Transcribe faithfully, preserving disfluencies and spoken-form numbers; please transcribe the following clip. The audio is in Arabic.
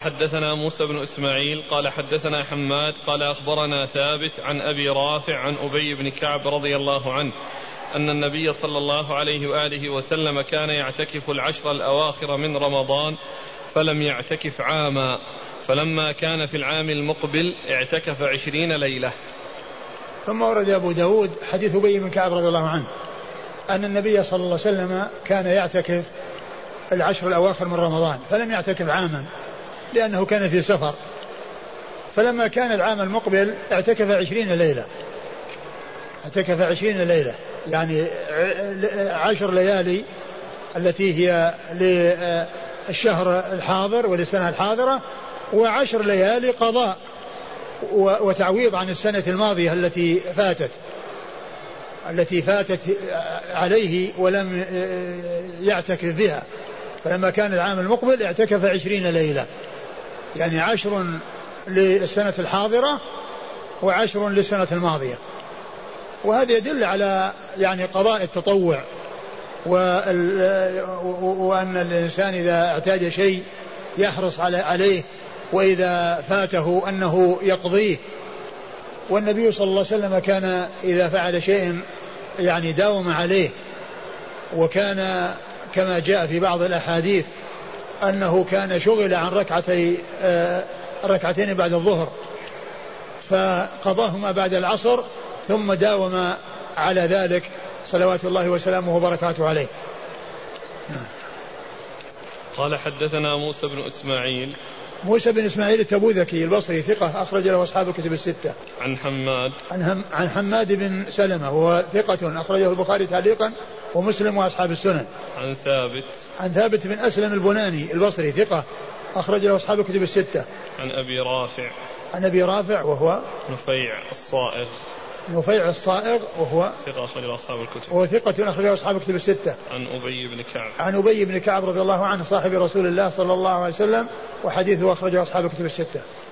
حدثنا موسى بن إسماعيل قال حدثنا حماد قال أخبرنا ثابت عن أبي رافع عن أبي بن كعب رضي الله عنه أن النبي صلى الله عليه وآله وسلم كان يعتكف العشر الأواخر من رمضان فلم يعتكف عاما، فلما كان في العام المقبل اعتكف عشرين ليلة. ثم ورد أبو داود حديث أبي بن كعب رضي الله عنه أن النبي صلى الله عليه وسلم كان يعتكف العشر الأواخر من رمضان فلم يعتكف عاما لأنه كان في سفر، فلما كان العام المقبل اعتكف عشرين ليلة اعتكف عشرين ليلة يعني عشر ليالي التي هي للشهر الحاضر وللسنة الحاضرة، وعشر ليالي قضاء وتعويض عن السنة الماضية التي فاتت التي فاتت عليه ولم يعتكف بها. فلما كان العام المقبل اعتكف عشرين ليلة يعني عشر للسنة الحاضرة وعشر للسنة الماضية. وهذا يدل على يعني قضاء التطوع وأن الإنسان إذا اعتاد شيء يحرص عليه وإذا فاته أنه يقضيه. والنبي صلى الله عليه وسلم كان إذا فعل شيء يعني داوم عليه، وكان كما جاء في بعض الأحاديث أنه كان شغل عن ركعتي ركعتين بعد الظهر فقضاهما بعد العصر ثم داوم على ذلك صلوات الله وسلامه وبركاته عليه. قال حدثنا موسى بن إسماعيل موسى بن إسماعيل التبوذكي البصري ثقة أخرج له أصحاب الكتب الستة. عن حماد عن, هم عن حماد بن سلمة وهو ثقة أخرجه البخاري تعليقا ومسلم وأصحاب السنن. عن ثابت عن ثابت بن أسلم البناني البصري ثقة أخرج له أصحاب الكتب الستة. عن أبي رافع عن أبي رافع وهو نفيع الصائغ نفيع الصائغ وهو ثقة أخرج أصحاب الكتب وثقة أخرج أصحاب الكتب الستة. عن أبي بن كعب عن أبي بن كعب رضي الله عنه صاحب رسول الله صلى الله عليه وسلم وحديثه أخرجه أصحاب الكتب الستة.